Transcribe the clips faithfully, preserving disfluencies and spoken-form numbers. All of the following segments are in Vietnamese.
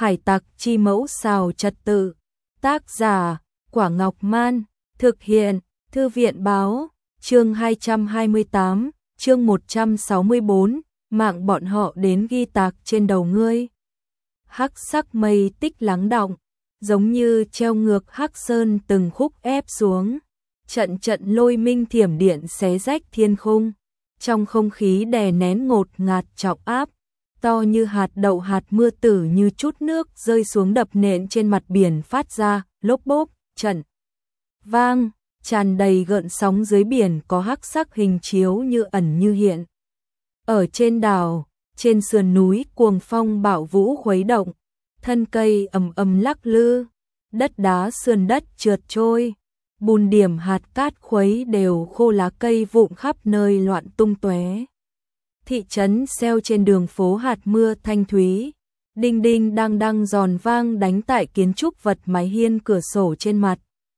Hải tặc chi mẫu xào trật tự. Tác giả, Quả Ngọc Man. Thực hiện, Thư viện Báo. Chương hai trăm hai mươi tám, chương một trăm sáu mươi bốn, mạng bọn họ đến ghi tạc trên đầu ngươi. Hắc sắc mây tích lắng đọng, giống như treo ngược hắc sơn từng khúc ép xuống. Trận trận lôi minh thiểm điện xé rách thiên khung. Trong không khí đè nén ngột ngạt trọng áp, to như hạt đậu hạt mưa tử như chút nước rơi xuống đập nện trên mặt biển phát ra, lốp bốp, trận vang, tràn đầy gợn sóng dưới biển có hắc sắc hình chiếu như ẩn như hiện. Ở trên đảo, trên sườn núi cuồng phong bạo vũ khuấy động, thân cây ầm ầm lắc lư, đất đá sườn đất trượt trôi, bùn điểm hạt cát khuấy đều khô lá cây vụn khắp nơi loạn tung tóe. Thị trấn xeo trên đường phố hạt mưa thanh thúy, đinh đinh đang đang giòn vang đánh tại kiến trúc vật mái hiên cửa sổ trên mặt.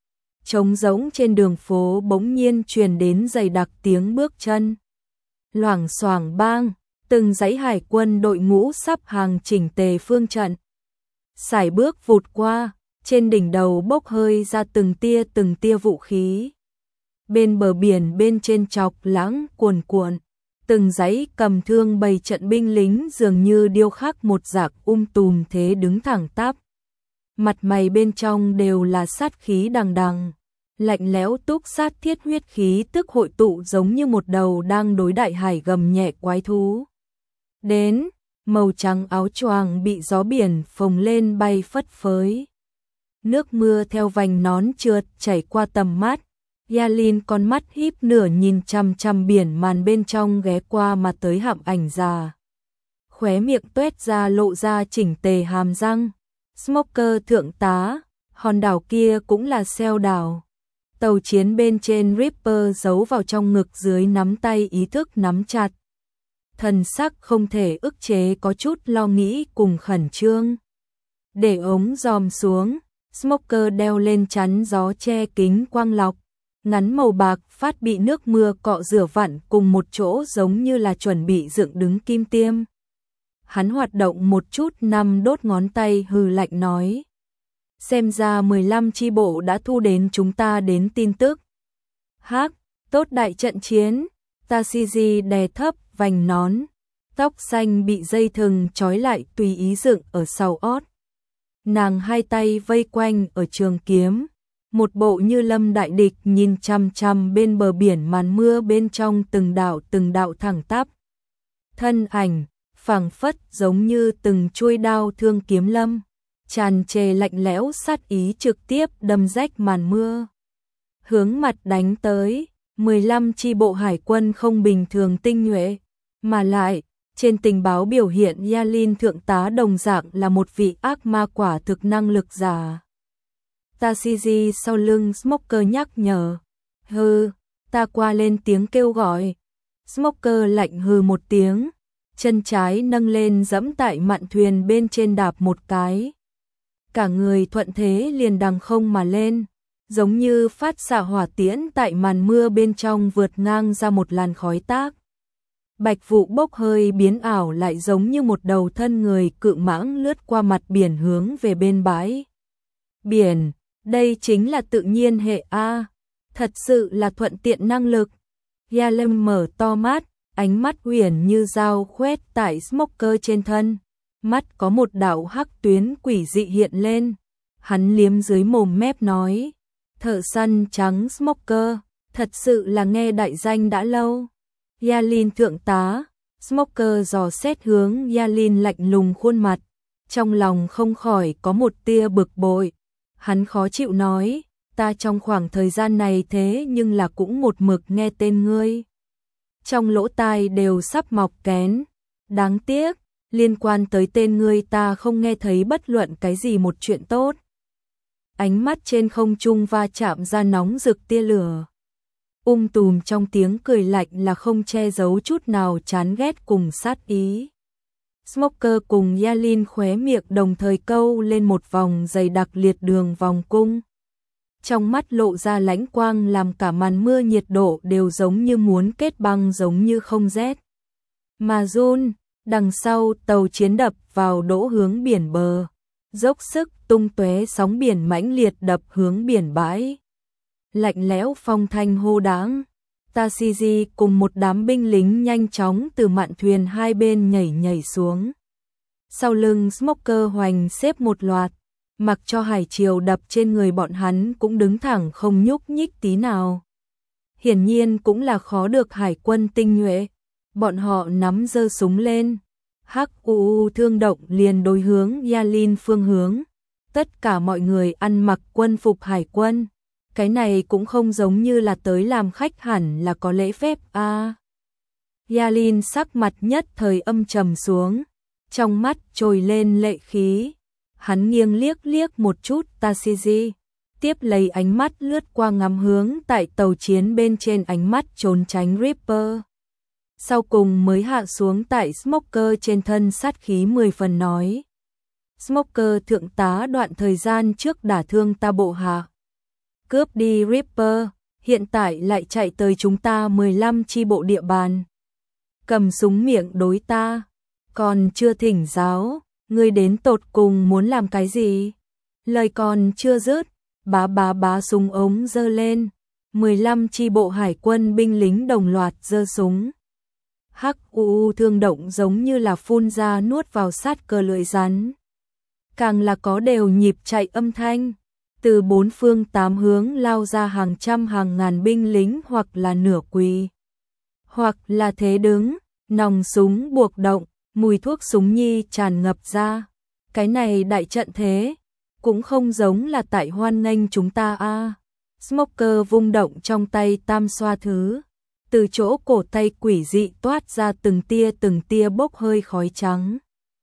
Trống rỗng trên đường phố bỗng nhiên truyền đến dày đặc tiếng bước chân. Loảng xoảng bang, từng dãy hải quân đội ngũ sắp hàng chỉnh tề phương trận. Sải bước vụt qua, trên đỉnh đầu bốc hơi ra từng tia từng tia vũ khí. Bên bờ biển bên trên chọc lãng cuồn cuộn, từng dãy cầm thương bày trận binh lính dường như điêu khắc một dạc um tùm thế đứng thẳng tắp. Mặt mày bên trong đều là sát khí đằng đằng, lạnh lẽo túc sát thiết huyết khí tức hội tụ giống như một đầu đang đối đại hải gầm nhẹ quái thú. Đến, màu trắng áo choàng bị gió biển phồng lên bay phất phới. Nước mưa theo vành nón trượt chảy qua tầm mắt. Yalin con mắt híp nửa nhìn chằm chằm biển màn bên trong ghé qua mà tới hạm ảnh già. Khóe miệng tuét ra lộ ra chỉnh tề hàm răng. Smoker thượng tá, hòn đảo kia cũng là Xeo đảo. Tàu chiến bên trên Ripper giấu vào trong ngực dưới nắm tay ý thức nắm chặt. Thần sắc không thể ức chế có chút lo nghĩ cùng khẩn trương. Để ống giòm xuống, Smoker đeo lên chắn gió che kính quang lọc. Ngắn màu bạc phát bị nước mưa cọ rửa vặn cùng một chỗ giống như là chuẩn bị dựng đứng kim tiêm. Hắn hoạt động một chút năm đốt ngón tay hừ lạnh nói. Xem ra mười lăm chi bộ đã thu đến chúng ta đến tin tức. Hắc, tốt đại trận chiến. Tashiji đè thấp vành nón. Tóc xanh bị dây thừng trói lại tùy ý dựng ở sau ót. Nàng hai tay vây quanh ở trường kiếm. Một bộ như lâm đại địch nhìn chăm chăm bên bờ biển màn mưa bên trong từng đạo từng đạo thẳng tắp. Thân ảnh, phảng phất giống như từng chuôi đao thương kiếm lâm, tràn trề lạnh lẽo sát ý trực tiếp đâm rách màn mưa. Hướng mặt đánh tới, mười lăm chi bộ hải quân không bình thường tinh nhuệ, mà lại, trên tình báo biểu hiện Yalin thượng tá đồng dạng là một vị ác ma quả thực năng lực giả. Tashiji sau lưng Smoker nhắc nhở. Hừ, ta qua lên tiếng kêu gọi. Smoker lạnh hừ một tiếng, chân trái nâng lên giẫm tại mạn thuyền bên trên đạp một cái. Cả người thuận thế liền đằng không mà lên, giống như phát xạ hỏa tiễn tại màn mưa bên trong vượt ngang ra một làn khói tác. Bạch vụ bốc hơi biến ảo lại giống như một đầu thân người cự mãng lướt qua mặt biển hướng về bên bãi biển. Đây chính là tự nhiên hệ A, thật sự là thuận tiện năng lực. Yalem mở to mắt, ánh mắt huyền như dao khoét tại Smoker trên thân. Mắt có một đạo hắc tuyến quỷ dị hiện lên. Hắn liếm dưới mồm mép nói. Thợ săn trắng Smoker, thật sự là nghe đại danh đã lâu. Yalin thượng tá, Smoker dò xét hướng Yalin lạnh lùng khuôn mặt. Trong lòng không khỏi có một tia bực bội. Hắn khó chịu nói, ta trong khoảng thời gian này thế nhưng là cũng một mực nghe tên ngươi. Trong lỗ tai đều sắp mọc kén. Đáng tiếc, liên quan tới tên ngươi ta không nghe thấy bất luận cái gì một chuyện tốt. Ánh mắt trên không trung va chạm ra nóng rực tia lửa. Um tùm trong tiếng cười lạnh là không che giấu chút nào chán ghét cùng sát ý. Smoker cùng Yalin khóe miệng đồng thời câu lên một vòng dày đặc liệt đường vòng cung. Trong mắt lộ ra lãnh quang làm cả màn mưa nhiệt độ đều giống như muốn kết băng giống như không rét. Mà run, đằng sau tàu chiến đập vào đỗ hướng biển bờ. dốc sức tung tóe sóng biển mãnh liệt đập hướng biển bãi. Lạnh lẽo phong thanh hô đáng. Tashiji cùng một đám binh lính nhanh chóng từ mạn thuyền hai bên nhảy nhảy xuống. Sau lưng Smoker hoành xếp một loạt, mặc cho hải triều đập trên người bọn hắn cũng đứng thẳng không nhúc nhích tí nào. Hiển nhiên cũng là khó được hải quân tinh nhuệ. Bọn họ nắm giơ súng lên. Hắc u thương động liền đối hướng Yalin phương hướng. Tất cả mọi người ăn mặc quân phục hải quân. Cái này cũng không giống như là tới làm khách, hẳn là có lễ phép a. À, Yalin sắc mặt nhất thời âm trầm xuống, trong mắt trồi lên lệ khí. Hắn nghiêng liếc liếc một chút Tashiji, tiếp lấy ánh mắt lướt qua ngắm hướng tại tàu chiến bên trên, ánh mắt trốn tránh Ripper. Sau cùng mới hạ xuống tại Smoker trên thân, sát khí mười phần nói: Smoker thượng tá, đoạn thời gian trước đả thương ta bộ hạ, cướp đi Ripper, hiện tại lại chạy tới chúng ta mười lăm chi bộ địa bàn, cầm súng miệng đối ta, còn chưa thỉnh giáo, ngươi đến tột cùng muốn làm cái gì? Lời còn chưa dứt, bá bá bá súng ống giơ lên, mười lăm chi bộ hải quân binh lính đồng loạt giơ súng. Hắc u thương động giống như là phun ra nuốt vào sát cơ lưỡi rắn. Càng là có đều nhịp chạy âm thanh, từ bốn phương tám hướng lao ra hàng trăm hàng ngàn binh lính, hoặc là nửa quỳ, hoặc là thế đứng, nòng súng buộc động, mùi thuốc súng nhi tràn ngập ra. Cái này đại trận thế, cũng không giống là tại hoan nghênh chúng ta a. À. Smoker vung động trong tay tam xoa thứ, từ chỗ cổ tay quỷ dị toát ra từng tia từng tia bốc hơi khói trắng.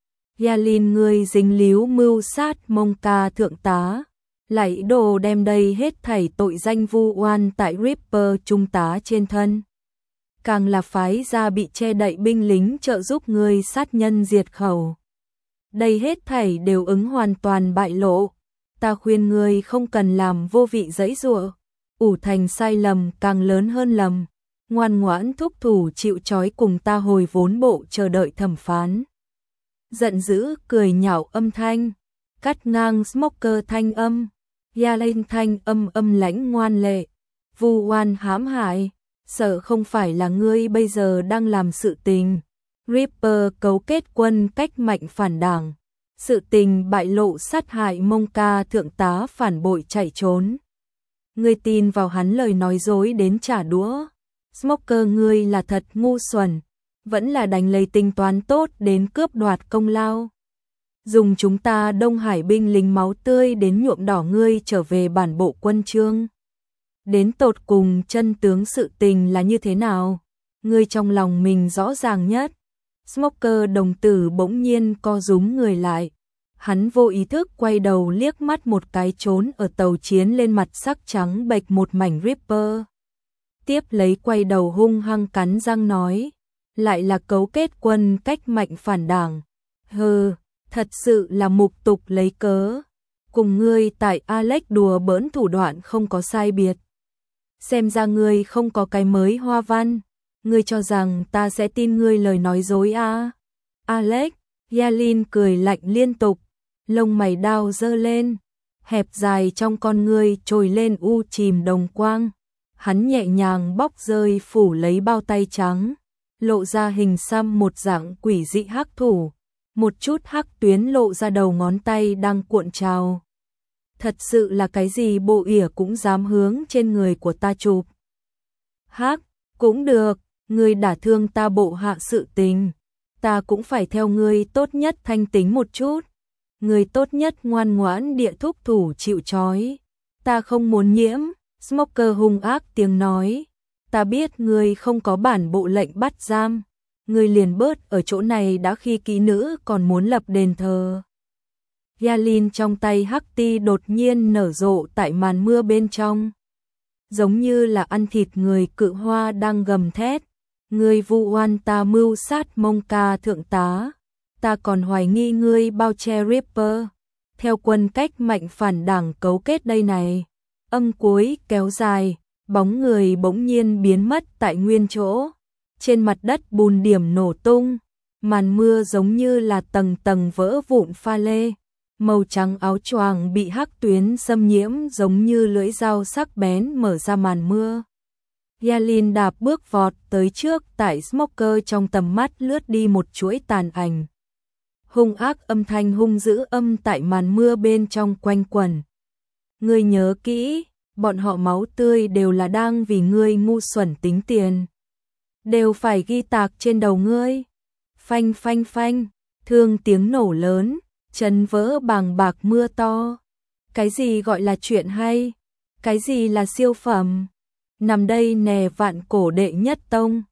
Yalin, ngươi dính líu mưu sát Monka thượng tá, lại đồ đem đây hết thảy tội danh vu oan tại Ripper trung tá trên thân. Càng là phái ra bị che đậy binh lính trợ giúp ngươi sát nhân diệt khẩu. Đây hết thảy đều ứng hoàn toàn bại lộ. Ta khuyên ngươi không cần làm vô vị giãy giụa, ủ thành sai lầm càng lớn hơn lầm, ngoan ngoãn thúc thủ chịu trói cùng ta hồi vốn bộ chờ đợi thẩm phán. Giận dữ cười nhạo âm thanh, cắt ngang Smoker thanh âm, Yalin thanh âm âm lãnh ngoan lệ, vu oan hãm hại, sợ không phải là ngươi bây giờ đang làm sự tình. Ripper cấu kết quân cách mạnh phản đảng, sự tình bại lộ, sát hại Monka thượng tá, phản bội chạy trốn. Ngươi tin vào hắn lời nói dối đến trả đũa. Smoker, ngươi là thật ngu xuẩn, vẫn là đánh lấy tính toán tốt đến cướp đoạt công lao. Dùng chúng ta Đông Hải binh lính máu tươi đến nhuộm đỏ ngươi trở về bản bộ quân chương. Đến tột cùng chân tướng sự tình là như thế nào? Ngươi trong lòng mình rõ ràng nhất. Smoker đồng tử bỗng nhiên co rúm người lại. Hắn vô ý thức quay đầu liếc mắt một cái, trốn ở tàu chiến lên mặt sắc trắng bệch một mảnh Ripper. Tiếp lấy quay đầu hung hăng cắn răng nói, lại là cấu kết quân cách mạnh phản đảng. Hừ, thật sự là mục tục lấy cớ. Cùng ngươi tại Alex đùa bỡn thủ đoạn không có sai biệt. Xem ra ngươi không có cái mới hoa văn. Ngươi cho rằng ta sẽ tin ngươi lời nói dối à? Alex, Yalin cười lạnh liên tục, lông mày đao giơ lên, hẹp dài trong con ngươi trồi lên u chìm đồng quang. Hắn nhẹ nhàng bóc rơi phủ lấy bao tay trắng, lộ ra hình xăm một dạng quỷ dị hắc thủ, một chút hắc tuyến lộ ra đầu ngón tay đang cuộn trào. Thật sự là cái gì bộ ỉa cũng dám hướng trên người của ta chụp. Hắc, cũng được, ngươi đả thương ta bộ hạ sự tình, ta cũng phải theo ngươi tốt nhất thanh tính một chút. Ngươi tốt nhất ngoan ngoãn địa thúc thủ chịu trói, ta không muốn nhiễm. Smoker hung ác tiếng nói, ta biết ngươi không có bản bộ lệnh bắt giam, ngươi liền bớt ở chỗ này đã, khi kỹ nữ còn muốn lập đền thờ. Yalin trong tay hắc ti đột nhiên nở rộ tại màn mưa bên trong, giống như là ăn thịt người cự hoa đang gầm thét. Ngươi vu oan ta mưu sát Monka thượng tá, ta còn hoài nghi ngươi bao che Ripper, theo quân cách mạnh phản đảng cấu kết đây này. Âm cuối kéo dài, bóng người bỗng nhiên biến mất tại nguyên chỗ. Trên mặt đất bùn điểm nổ tung, màn mưa giống như là tầng tầng vỡ vụn pha lê. màu trắng áo choàng bị hắc tuyến xâm nhiễm giống như lưỡi dao sắc bén mở ra màn mưa. Yalin đạp bước vọt tới trước, tại Smoker trong tầm mắt lướt đi một chuỗi tàn ảnh. Hung ác, âm thanh hung dữ âm tại màn mưa bên trong quanh quẩn. Ngươi nhớ kỹ, bọn họ máu tươi đều là đang vì ngươi ngu xuẩn tính tiền. Đều phải ghi tạc trên đầu ngươi. Phanh phanh phanh, thương tiếng nổ lớn, chân vỡ bàng bạc mưa to. Cái gì gọi là chuyện hay? Cái gì là siêu phẩm? Nằm đây nè, vạn cổ đệ nhất tông.